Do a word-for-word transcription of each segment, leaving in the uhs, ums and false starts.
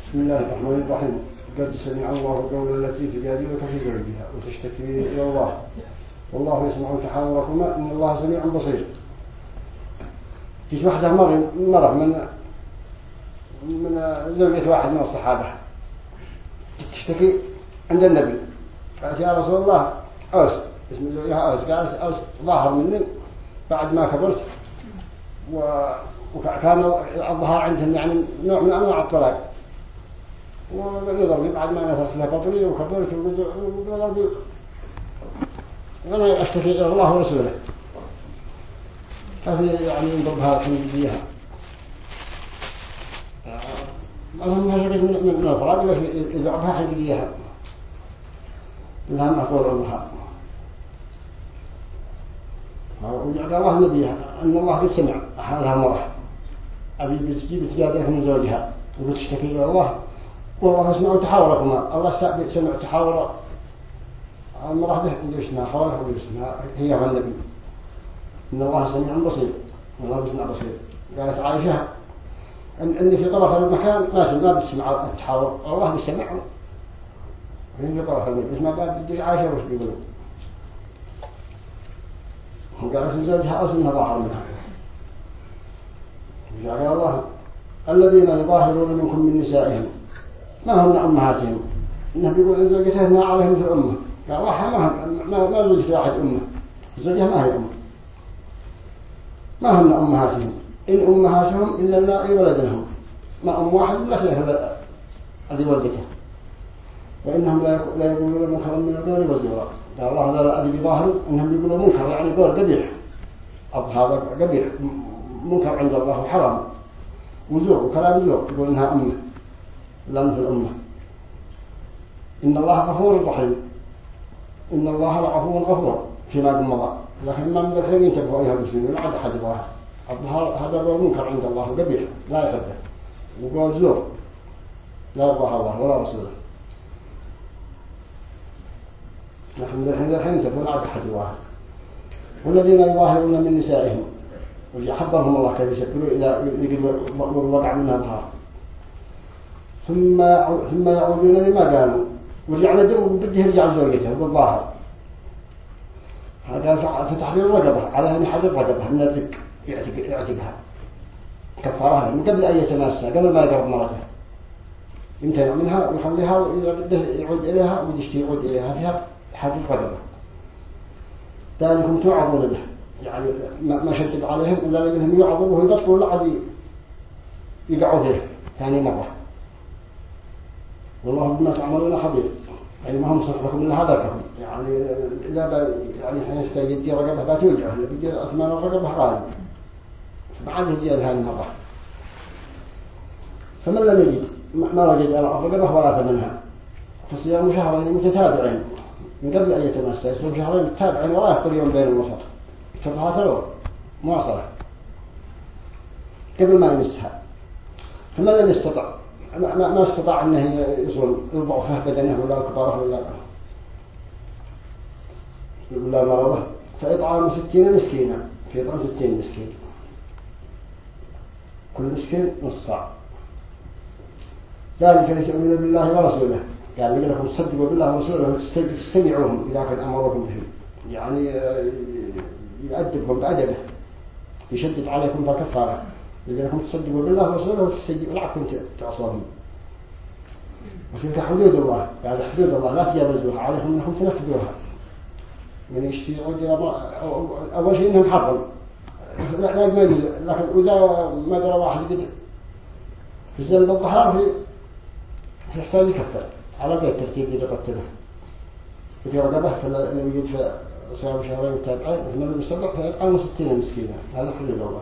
بسم الله الرحمن الرحيم. قد سمع الله قول التي تجادلك في زوجها وتشتكي إلى الله والله يسمع تحاوركما إن الله سميع بصير. تيجي واحدة مرة من من زوجة واحد من الصحابة تشتكي عند النبي، قالت يا رسول الله أوس، اسم زوجها أوس، قالت أوس ظاهر مني بعد ما كبرت وكان الظهر عندهم يعني نوع من أنواع الطلاق، ونظر لي بعد ما نفرت لها بطني وكبرت ونظر لي أنا أشتكي إلى الله ورسوله. ففي يعني ينضربها تنجيها أهم هجرت من الفراغ يضربها حجيها لها مقول الله. وجعل الله نبيها أن الله قد سمع هذا مرة أبي بتجيب تجادلك من زوجها وبتشتكي إلى الله والله سمع تحاوركما. الله سمع تحاور المرأة به يسمع حوله ويسمع هي والنبي إن الله سميع بصير. الله بسمع بصير. قالت عائشة أني في طرف المكان ما سمع بسمع التحاور الله بسمع في طرف المكان بسمع باب عائشة وش بيقولوا. وقال اسم زوجها أو سنها ظاهر منها. وقال الله الذين يظاهرون منكم من نسائهم ما هن أمهاتهم. النبي يقول إن زوجته ما عليهم في أمه. قال الله ما ما ما زوجت واحد أمه، زوجها ما هي أمه. ما هن أمهاتهم إن أمهاتهم إلا اللائي ولدنهم. ما أم واحد لا خلاف الذي ولدته. وإنهم لا يقولون منكرا من القول والزور. قال الله هذا الذي بظاهر إنهم يقولون منكر يعني قول قبيح. هذا قبيح منكر عند الله وحرام وزور وكلام زور يقول إنها أمه لا مثل أمه. إن الله غفور رحيم. إن الله لعفو غفور فيما قد مضى. لكن ما من الحين ينتبهوا أيها المسلمين لا عد أحد ظاهر. هذا قول منكر عند الله قبيح لا يحبه وقول زور لا يرضاه الله ولا رسوله. نحن الحين الحين تقول عاد أحد واحد. والذين يظاهرون من نسائهم وليحضرهم الله كيف يشكلوا إلى يقول الوضع منها ظهر ثم ثم يعودون لما قالوا ورجعنا دم بده يرجع زوجته بالظاهر. هذا في تحرير رقبة على أن حجر رقبة من الرق يعتقها كفارها من قبل أن يتماسها قبل ما يقرب مرته يمتنع منها ويخليها ويبده يعود إليها ويشتي يعود إليها فيها حجر رقبة. ذلكم توعظون به يعني ما شدد عليهم إلا لأنهم يعظوا ويبطلوا لعب يقعوا فيه ثاني مرة. والله بما تعملون خبير. يعني ما هم صح لكم إلا هذا لكم يعني إذا يعني حين يستجد رقبة بتوجعه اللي بيجي أثمان الرقبة غالي فبعد يجي هذه المرة. فمن لم يجد ما وجد الرقبة ولا ثمنها فصيام شهرين متتابعين من قبل أن يتمسى يصوم شهرين متتابعين ولا يفطر يوم بين الوسط شبهات الأول مواصلة قبل ما يمسها. فمن لم يستطع ما, ما استطاع أنه يصوم الضعفه بدنه ولا الكباره ولا ولا مرضه فإطعام ستين مسكينا في إطعام ستين مسكين كل مسكين نص صاع. ذلك لتؤمنوا بالله ورسوله يعني يقول لكم تصدقوا بالله ورسوله وتستمعوهم إذا كان أمركم به يعني يؤدبكم بأدبه يشدد عليكم فكفاره يقول لكم تصدقوا بالله ورسوله وتستجيبوا لعكم تعصوهم. وتلك حدود الله يعني حدود الله لا تجاوزوها عليكم أنكم تنفذوها. من يشتي يعود إلى أول شيء إنهم حرم لا ما يجوز. لكن إذا ما درى واحد قد في الزلب الظهار في في حساب يكفر على ذلك الترتيب اللي قتله في رقبه فلا يوجد في صيام شهرين متابعين ومن المستطع فيطعم ستين مسكينا. هذا حدود الله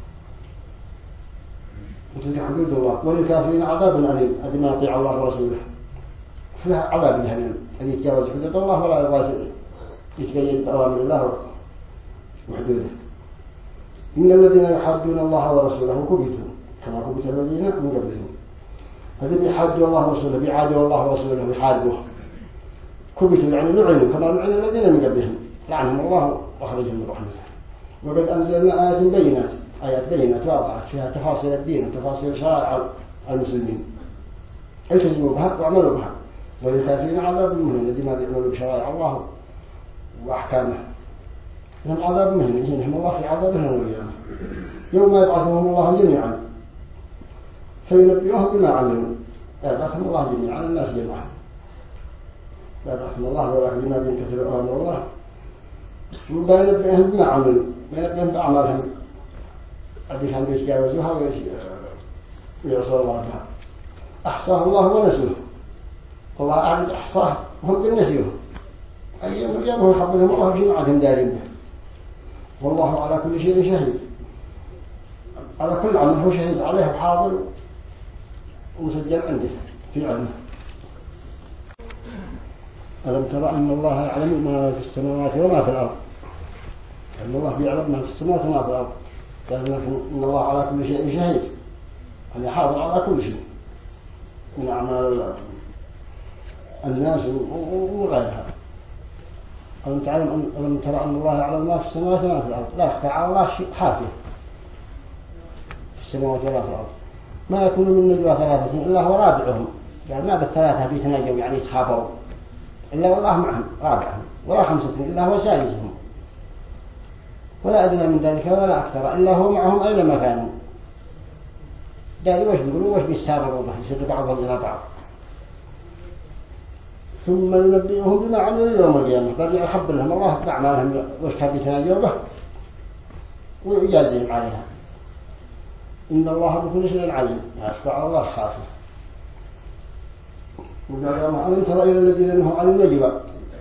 وتلك حدود الله. وللكافرين عذاب أليم أدي ما يطيع الله ورسوله فيها عذاب أليم أن يتجاوز حدود الله ولا يبغى يتقيد بأوامر الله وحدوده. إن الذين يحادون الله ورسوله كبتوا كما كبت الذين من قبلهم. الذين يحادوا الله ورسوله بيعادوا الله ورسوله ويحادوه كبتوا يعني لعنوا كما لعن الذين من قبلهم لعنهم الله وأخرجهم من رحمته. وقد أنزلنا آيات بينات آيات بينات واضحة فيها تفاصيل الدين وتفاصيل شرائع المسلمين التزموا بها واعملوا بها، وللكافرين عذاب مهين الذين ما بيعملوا بشرائع الله وأحكامه لهم عذاب مهين يجيهم الله في عذابهم والقيامة يوم يبعثهم الله جميعا فينبئهم بما عملوا. يبعثهم الله جميعا الناس جميعا يبعثهم الله ولكن بما بينكسروا أمر الله وينبئهم بما عملوا وينبئهم بأعمالهم الذي كانوا يتجاوزوها ويعصوا الله بها. أحصاه الله ونسوه الله أعلم أحصاه هم بالنسيوه أي يوم القيامة يحضرهم الله جميعهم دارين به والله على كل شيء شهيد. على كل عمل هو شهيد عليه وحاضر ومسجل عنده في علمه. ألم ترى أن الله يعلم ما في السماوات وما في الأرض؟ أن الله يعلم ما في السماوات وما في الأرض قال إن الله على كل شيء شهيد أن حاضر على كل شيء من أعمال الناس وغيرها. ألم تعلم ألم ترى أن الله يعلم ما في السماوات وما في الأرض؟ لا يخفى على الله شيء حافظ في السماوات وما في الأرض. ما يكون من نجوى ثلاثة إلا هو رابعهم يعني ما بالثلاثة بيتناجوا يعني يتخابروا إلا والله معهم رابعهم ولا خمسة إلا هو سادسهم ولا أدنى من ذلك ولا أكثر إلا هو معهم أينما كانوا. داري وش بيقولوا وش بيستابروا به يصير بعضهم إلى بعض ثم ينبئهم بما عملوا يوم القيامة قال يحب لهم الله بأعمالهم وش كان بيتناجوا به ويجازيهم عليها. إن الله بكل شيء عليم يشفع الله خاصه. وقال ألم ترى إلى الذين نهوا عن النجوى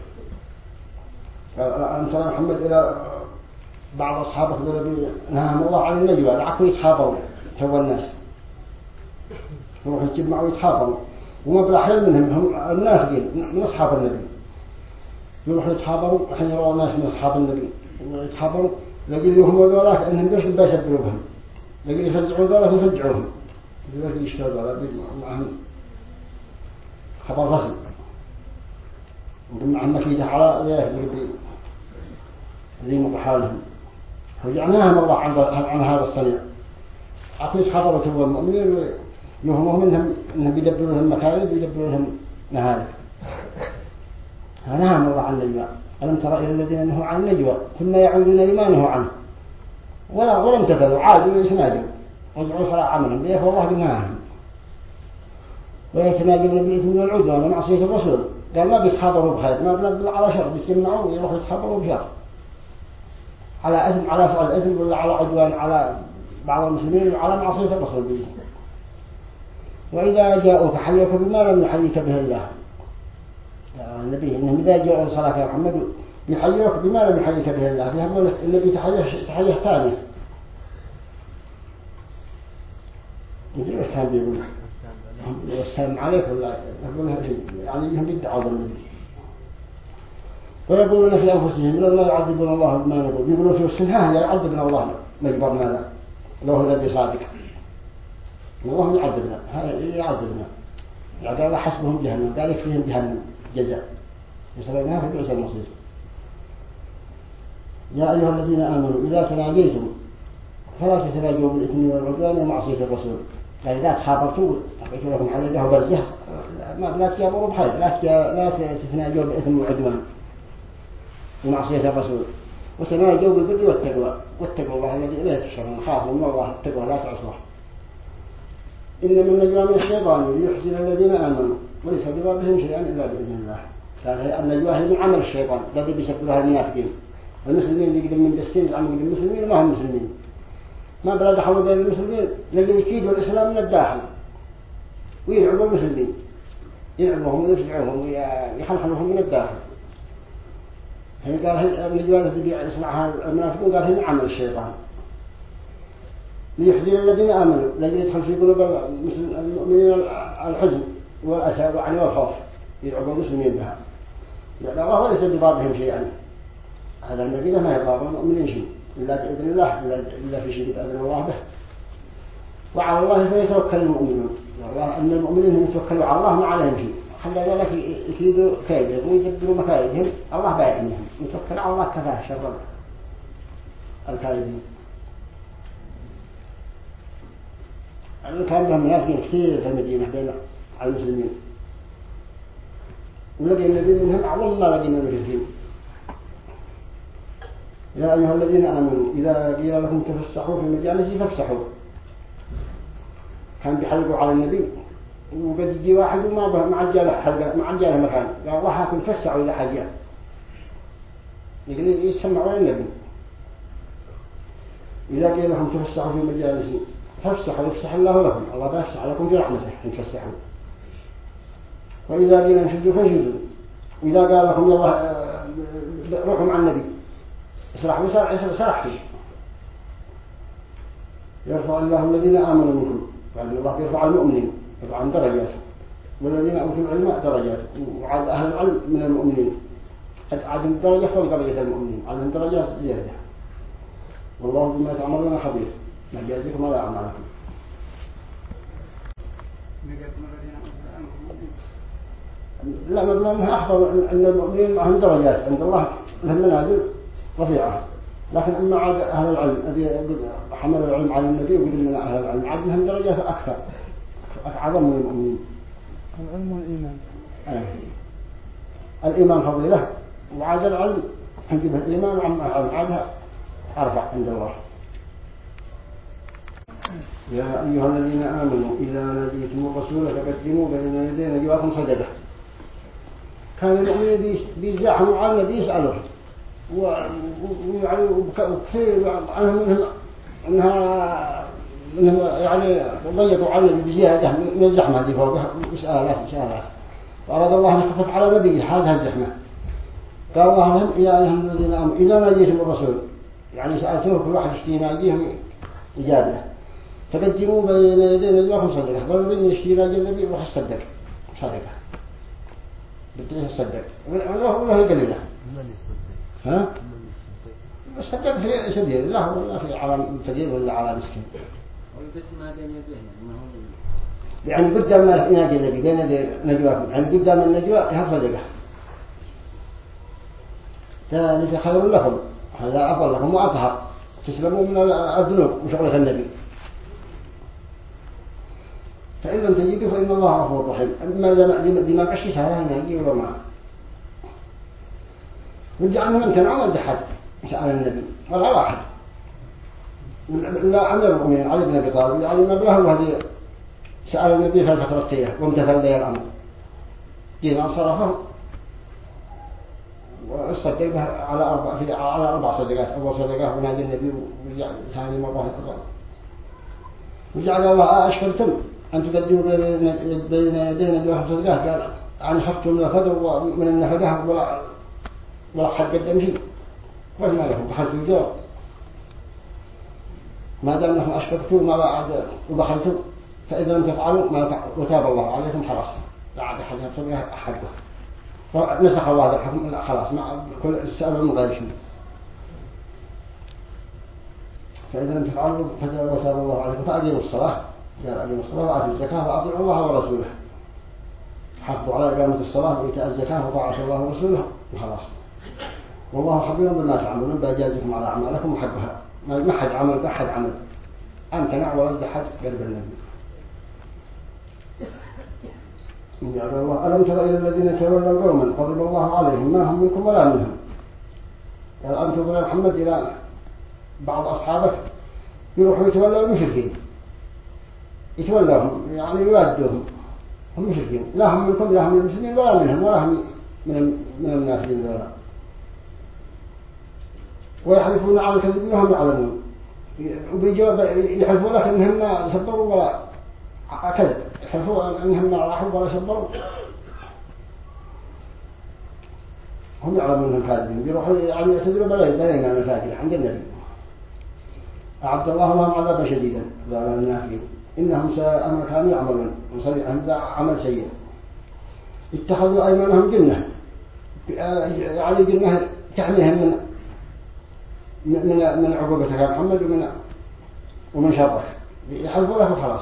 ألم ترى محمد إلى بعض أصحابه الذين نهاهم الله عن النجوى لعكوا يتحاضروا تو الناس يروحوا يتجمعوا ويتحاضروا وما بالأحيان منهم هم النافقين من أصحاب النبي يروحوا يتحاضروا حين يروا الناس من أصحاب النبي يتحاضروا لقيل لهم وذولاك أنهم بيش بيسبروا بهم لقيل يفزعوا ذولاك يفزعوهم لقيل يشتغلوا على معهم خبر رسل ومعهم مكيدة على ذلك اللي مقحالهم فرجعناهم الله عن هذا الصنيع عقلت خبروا تبوا المؤمنين يهمهم منهم انهم بيدبروا لهم مكايد بيدبروا لهم مهالك. فنهاهم الله عن النجوى. ألم ترى إلى الذين نهوا عن النجوى ثم يعودون لما نهوا عنه ولا ولم تفعلوا عادوا ويتناجوا رجعوا صلاة عملهم بيه فالله بنهاهم ويتناجون بإثم والعدوان ومعصية الرسول. قال ما بيتحاضروا بخير ما بنبلع على شر بيتجمعوا ويروحوا يتحاضروا بشر على إثم على فعل إثم ولا على عدوان على بعض المسلمين وعلى معصية الرسول به. وإذا جاءوك حيوك بما لم يحييك به الله النبي إنهم إذا جاءوا صلاة يا محمد يحيوك بما لم يحييك به الله فيهم النبي تحيه تحيه ثاني يجي وسام بيقول والسلام عليكم ولا يقولها يعني هم بيدعوا بالنبي ويقولون في أنفسهم لو لا يعذبون الله بما نقول يقولون في وسنها لا يعذبنا الله مجبر ماذا لو هو الذي صادق الله يعذبنا يعذبنا يعني الله حسبهم جهنم ذلك فيهم جهنم جزاء يسألونها في بئس المصير. يا أيها الذين آمنوا إذا تناجيتم فلا تتناجوا بالإثم والعدوان ومعصية الرسول. يعني لا تحاضرتوا أعطيتوا لكم حلقة وبرزة ما لا تجابروا بخير لا لا تتناجوا بالإثم والعدوان ومعصية الرسول وتناجوا بالبر والتقوى واتقوا الله الذي إليه تحشرون خافوا من الله التقوى لا تعصوه. إنما النجوى من الشيطان ليحزن الذين آمنوا وليس بضرهم شيئا إلا بإذن الله. النجوى هي من عمل الشيطان الذي بيشكلها المنافقين المسلمين اللي يقدم من دستين يزعموا من المسلمين ما هم مسلمين ما بلا دخلوا بين المسلمين للي يكيدوا الإسلام من الداخل ويلعبوا المسلمين يلعبوهم ويشجعوهم ويحلحلوهم من الداخل. هي قال النجوى التي يسمعها المنافقون قال هي من عمل الشيطان ليحزن الذين آمنوا الذين يدخل في قلوب المؤمنين الحزن والأسى وعني والخوف يلعبوا المسلمين بها يعني الله وليس بضارهم شيئا. هذا المدينة ما يضار المؤمنين شيء إلا بإذن الله إلا في شيء بإذن الله به. وعلى الله فيتوكل المؤمنون والله أن المؤمنين هم يتوكلوا على الله ما عليهم شيء خلى ذلك يكيدوا كيدهم ويدبروا مكايدهم الله بايعنهم يتوكل على الله كفاه شر الكاذبين. كان لهم منافقين كثير في المدينة بين على المسلمين، ولقي النبي منهم أعظم ما لقينا المشركين. يا أيها الذين آمنوا إذا قيل لكم تفسحوا في المجالس فافسحوا. كان بيحلقوا على النبي وقد يجي واحد وما به مع الجاله حلقة مع الجاله مكان، قال راح تفسحوا إلى حاجة يقول يسمعوا النبي. إذا قيل لكم تفسحوا في المجالس فافسحوا يفسح الله لكم، الله بيفسح لكم في رحمته إن تفسحوا. وإذا قيل انشدوا فانشدوا، وإذا قال لكم يلا روحوا مع النبي اسرح وسرح سرح فيه. يرفع الله الذين آمنوا منكم، فإن الله يرفع المؤمنين يرفع عن درجات، والذين أوتوا العلم درجات، وعاد أهل العلم من المؤمنين عدم درجة فوق درجة المؤمنين، عدم درجات زيادة. والله بما تعملون خبير، ما جازيكم ولا أعمالكم. لا مبنى أنها أحضر أن المؤمنين معهم درجات عند الله لهم منازل رفيعة، لكن أما عاد أهل العلم الذي حمل العلم على النبي وقل من أهل العلم عاد لهم درجات أكثر أعظم من المؤمنين. العلم والإيمان. آه. الإيمان فضيلة، وعاد العلم حجب الإيمان وعم عادها أرفع عند الله. يا أيها الذين آمنوا إذا ناديتم الرسول فقدموا بين يدي نجواكم صدقة. كان المؤمنين بيزاحموا على النبي يسألوه ويعني وكثير عنهم منهم أنها منهم يعني ضيقوا على النبي بزيادة من الزحمة دي فوقها وسألات وسألات، وأراد الله أن يخفف على النبي هذه الزحمة. قال الله لهم يا أيها الذين آمنوا إذا ناديتم الرسول، يعني سألتوه كل واحد يشتي يناديهم إجابة، فقدموا بين يدي نجواكم صدقة. قالوا إني يشتي ينادي النبي وراح يصدق صدقة بديه يصدق ولا هو ولا قليلة ها يصدق في سبيل الله ولا في على فقير ولا على مسكين، يعني قدام ما ينادي النبي بين يدي نجواكم، يعني قدام النجوى يها صدقة، ذلك خير لكم، هذا أفضل لكم وأطهر تسلموا من الذنوب وشغلة النبي. فإن لم تجدوا فإن الله غفور رحيم. أما لما قشيتها هنا يجي ولا ما رجع أنه امتنعوا ولا أحد سأل النبي ولا واحد، لا أمر المؤمنين علي بن أبي طالب يعني ما بله وهذه سأل النبي في الفترة التالية وامتثل له الأمر، دينا صرفه واصدق به على أربع في على أربع صدقات. أول صدقة ونادي النبي ورجع ثاني مرة وجعل الله أشكرتم أن تقدموا بين يدينا بواحد صدقات. قال أنا خفتم من الفضل ومن النفقة ولا ولا حد قدم شيء وما لكم بحثوا الجواب ما دام أنكم أشكرتم ما بعد وبخلتم، فإذا لم تفعلوا ما وتاب الله عليكم خلاص لا عاد أحد يصلي أحده، فنسخ الله هذا الحكم خلاص مع كل السؤال من غير شيء. فإذا لم تفعلوا وتاب الله عليكم فأقيموا الصلاة، قال أقيموا الصلاة وآتوا الزكاة وأطيعوا الله ورسوله، حافظوا على إقامة الصلاة وإيتاء الزكاة وطاعة الله ورسوله وخلاص. والله خبير بما تعملون بيجازيكم على أعمالكم وحقها. ما حد عمل بأحد عمل أمتنع ولد أحد قلب النبي. يا الله ألم تر إلى الذين تولوا قوما غضب الله عليهم ما هم منكم ولا منهم. قال أنتم يا محمد إلى بعض أصحابك يروحوا يتولوا المشركين، يتولوهم يعني يوادوهم، هم مشركين لا هم منكم لا هم من المسلمين ولا منهم ولا هم من من الناس ذولا، ويحلفون على الكذب وهم يعلمون، وبيجوا يحلفون لك إنهم ما سبروا ولا كذب، يحلفون إنهم ما راحوا ولا سبروا، هم يعلمون أنهم كاذبين، بيروحوا يعني يعتذروا بلا بلا ما مشاكل عند النبي. أعد الله لهم عذابا شديدا قال النافين إنهم ساء ما كانوا يعملون وصلي هذا عمل سيء. اتخذوا أيمانهم جنة، يعني جنة تحميهم من من من عقوبتك يا محمد ومن ومن شرك، يحلفوا له خلاص.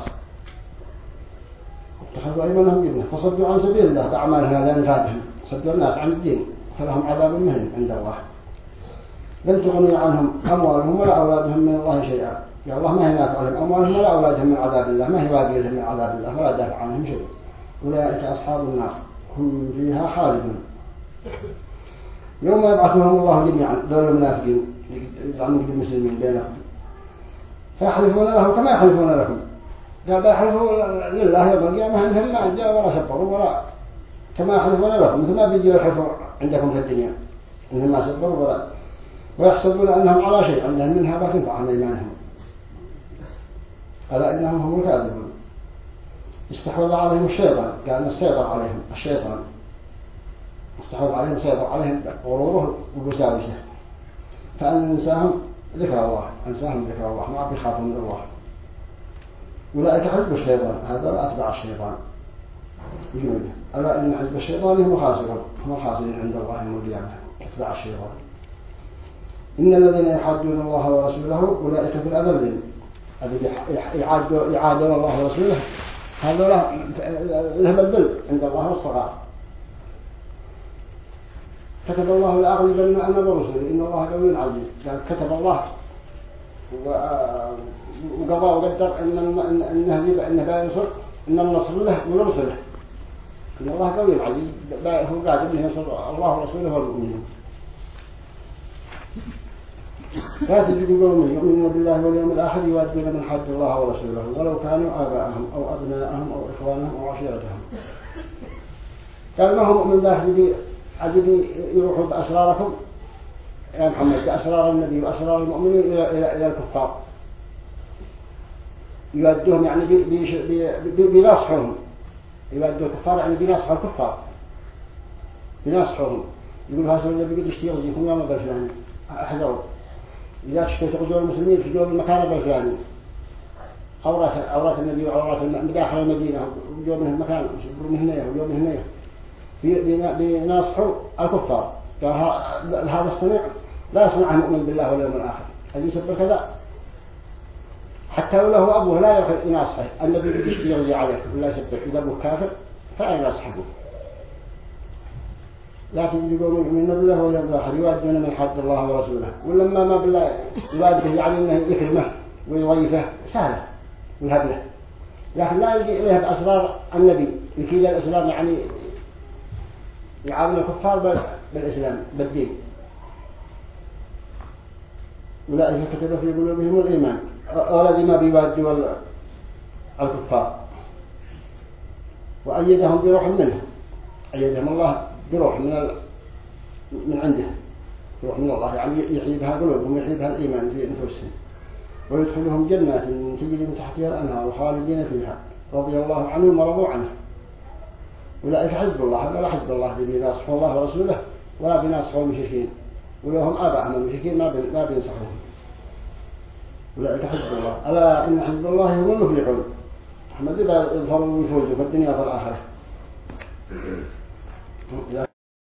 اتخذوا أيمانهم جنة فصدوا عن سبيل الله بأعمالهم لا نفادهم، صدوا الناس عن الدين فلهم عذاب مهين عند الله. لن تغني عنهم أموالهم ولا أولادهم من الله شيئا. يا الله ما هي نافع لهم أموالهم ولا أولادهم من عذاب الله، ما هي واقية من عذاب الله ولا دافع عنهم شيء. أولئك أصحاب النار هم فيها خالدون. يوم يبعثهم الله جميعا دول المنافقين يزعمون المسلمين بينهم فيحلفون له كما يحلفون لكم، قال يحلفون لله يوم القيامة أنهم ما جاءوا ولا سبروا ولا كما يحلفون لكم مثل ما بيجوا يحلفوا عندكم في الدنيا أنهم ما سبروا ولا ويحسبون أنهم على شيء أنهم منها ما تنفعهم إيمانهم ألا إنهم هم الكاذبون. استحوذ عليهم الشيطان، قال السيطر عليهم الشيطان استحوذ عليهم سيطر عليهم غروره وبساوسه فأنساهم ذكر الله أنساهم ذكر الله ما بيخافوا من الله. أولئك حزب الشيطان هذا أتبع الشيطان جنوده. ألا إن حزب الشيطان هم خاسرون هم خاسرين عند الله يوم القيامة أتبع الشيطان. إن الذين يحادون الله ورسوله أولئك في الأذلين الذين يعادون الله ورسوله هذا لهم الذل عند الله والصغار. كتب الله لأغلبن أنا ورسوله إن الله قوي عزيز. قال كتب الله وقضى وقدر إن إنه إنه بينصر إن النصر له ورسله إن الله قوي عزيز هو قادر أن ينصر الله ورسوله والمؤمنين. لا تجد قوم يؤمنون بالله واليوم الآخر يوادون من حد الله ورسوله ولو كانوا آباءهم أو أبناءهم أو إخوانهم أو عشيرتهم. قال ما هو مؤمن باهل عجبي يروحوا بأسراركم يا محمد بأسرار النبي وأسرار المؤمنين إلى إلى إلى الكفار يودوهم يعني بي بي بيناصحهم يودوا الكفار يعني بيناصحوا الكفار بيناصحهم يقول هذا النبي قد يشتي يغزيكم يوم بالفلاني احذروا إذا تشتوا تغزوا المسلمين في جوب المكان بالفلاني أورات أورات النبي وأورات مداخل المدينة وجوب من المكان يشبروا من هنا وجوب من هنا بيناصحوا الكفار. هذا الصنيع لا يصنع المؤمن بالله واليوم الآخر الذي يسبر كذا حتى لو له أبوه لا يناصحه النبي يشتي يغزي عليه ولا يسبر إذا أبوه كافر فلا يناصحه. لا تجد قوم يؤمنون بالله واليوم الآخر يوادون من حد الله ورسوله ولما ما بالله يواده يعني أنه يكرمه ويضيفه سهله ويهب له لكن لا يجي إليه بأسرار النبي يكيد الإسلام يعني يعامل الكفار بالإسلام بالدين. أولئك كتب في قلوبهم الإيمان والذي ما بيوادوا الكفار وأيدهم بروح منه أيدهم الله بروح من ال... من عنده روح من الله يعني يحيي بها قلوبهم ويحيي بها الإيمان في أنفسهم ويدخلهم جنات تجري من تحتها الأنهار خالدين فيها رضي الله عنهم ورضوا عنه. أولئك حزب الله هذا لا حزب الله الذي بيناصحوا الله ورسوله ولا بيناصحوا المشركين ولهم آباءهم المشركين ما ما بينصحوهم. أولئك حزب الله ألا إن حزب الله هم المفلحون. أحمد يظهروا ويفوزوا في الدنيا وفي الآخرة. إذا